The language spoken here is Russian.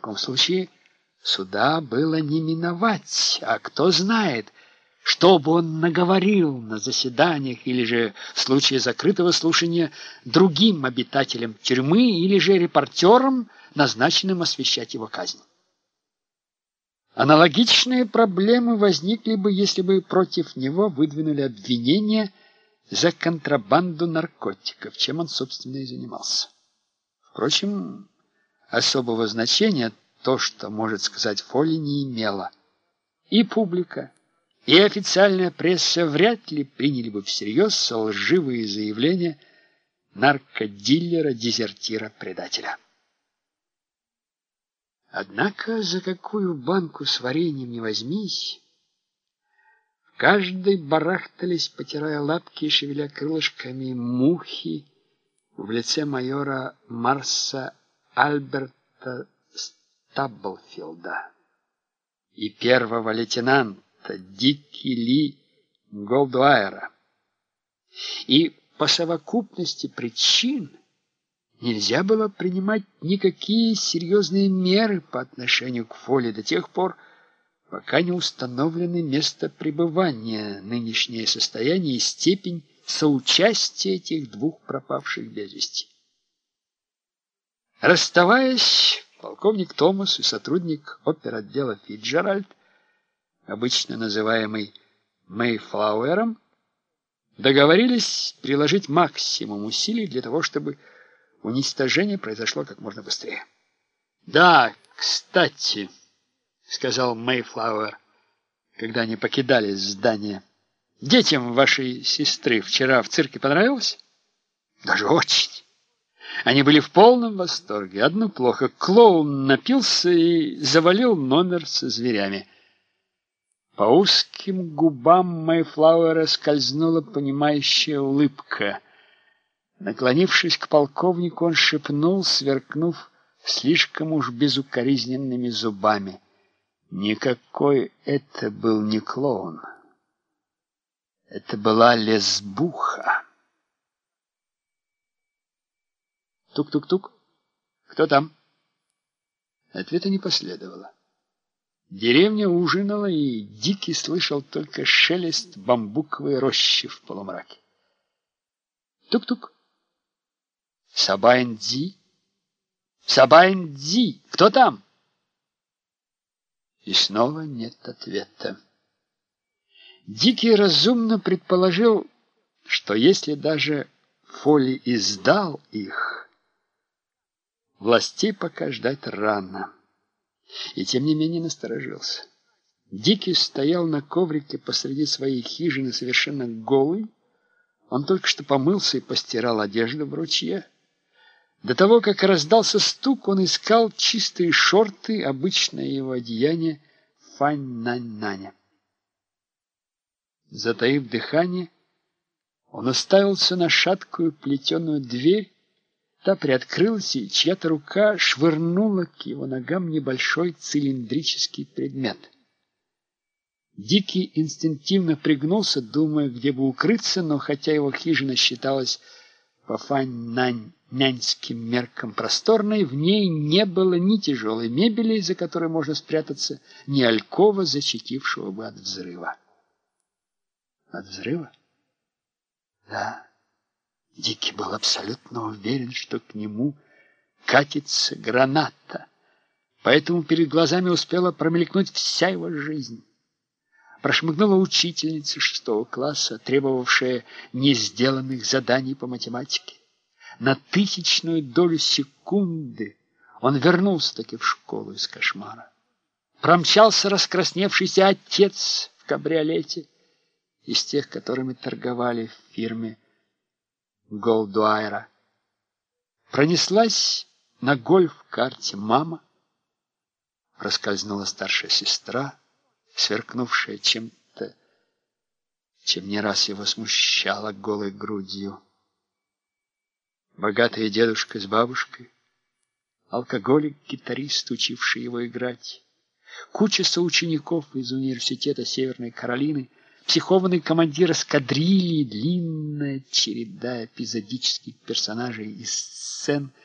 таком случае суда было не миновать, а кто знает, что бы он наговорил на заседаниях или же в случае закрытого слушания другим обитателям тюрьмы или же репортерам, назначенным освещать его казнь. Аналогичные проблемы возникли бы, если бы против него выдвинули обвинения за контрабанду наркотиков, чем он, собственно, и занимался. Впрочем, особого значения то, что может сказать Фолли, не имело. И публика, и официальная пресса вряд ли приняли бы всерьез лживые заявления наркодилера, дезертира, предателя. Однако за какую банку с вареньем не возьмись, в каждой барахтались, потирая лапки и шевеля крылышками, мухи в лице майора Марса Альберта Стаблфилда и первого лейтенанта Дикки Ли Голдуайра. И по совокупности причин нельзя было принимать никакие серьезные меры по отношению к Фолли до тех пор, пока не установлены место пребывания, нынешнее состояние и степень соучастия этих двух пропавших без вести. Расставаясь, полковник Томас и сотрудник оперотдела Фитджеральд, обычно называемый Мэйфлауэром, договорились приложить максимум усилий для того, чтобы уничтожение произошло как можно быстрее. «Да, кстати», — сказал Мэйфлауэр, когда они покидали здание, — «детям вашей сестры вчера в цирке понравилось?» «Даже очень. Они были в полном восторге. Одно плохо. Клоун напился и завалил номер со зверями». По узким губам Мэйфлауэра скользнула понимающая улыбка. Наклонившись к полковнику, он шепнул, сверкнув слишком уж безукоризненными зубами: «Никакой это был не клоун. Это была лесбуха». Тук-тук-тук. «Кто там?» Ответа не последовало. Деревня ужинала, и Дикий слышал только шелест бамбуковой рощи в полумраке. Тук-тук. «Сабайн-Ди? Сабайн-Ди! Кто там?» И снова нет ответа. Дикий разумно предположил, что если даже Фолли издал их, властей пока ждать рано. И тем не менее насторожился. Дикий стоял на коврике посреди своей хижины совершенно голый. Он только что помылся и постирал одежду в ручье. До того, как раздался стук, он искал чистые шорты, обычное его одеяние Фань-Нань-Наня. Затаив дыхание, он уставился на шаткую плетеную дверь. Та приоткрылась, и чья-то рука швырнула к его ногам небольшой цилиндрический предмет. Дикий инстинктивно пригнулся, думая, где бы укрыться, но хотя его хижина считалась по фань-няньским меркам просторной, в ней не было ни тяжелой мебели, за которой можно спрятаться, ни алькова, защитившего бы от взрыва. От взрыва? Да. Дикий был абсолютно уверен, что к нему катится граната, поэтому перед глазами успела промелькнуть вся его жизнь. Прошмыгнула учительница 6 класса, требовавшая несделанных заданий по математике. На тысячную долю секунды он вернулся-таки в школу из кошмара. Промчался раскрасневшийся отец в кабриолете, из тех, которыми торговали в фирме Голдуайра. Пронеслась на гольф-карте мама. Проскользнула старшая сестра, сверкнувшая чем-то, чем не раз его смущала голой грудью. Богатый дедушка с бабушкой, алкоголик-гитарист, учивший его играть, куча соучеников из университета Северной Каролины, психованный командир эскадрильи, длинная череда эпизодических персонажей из сцен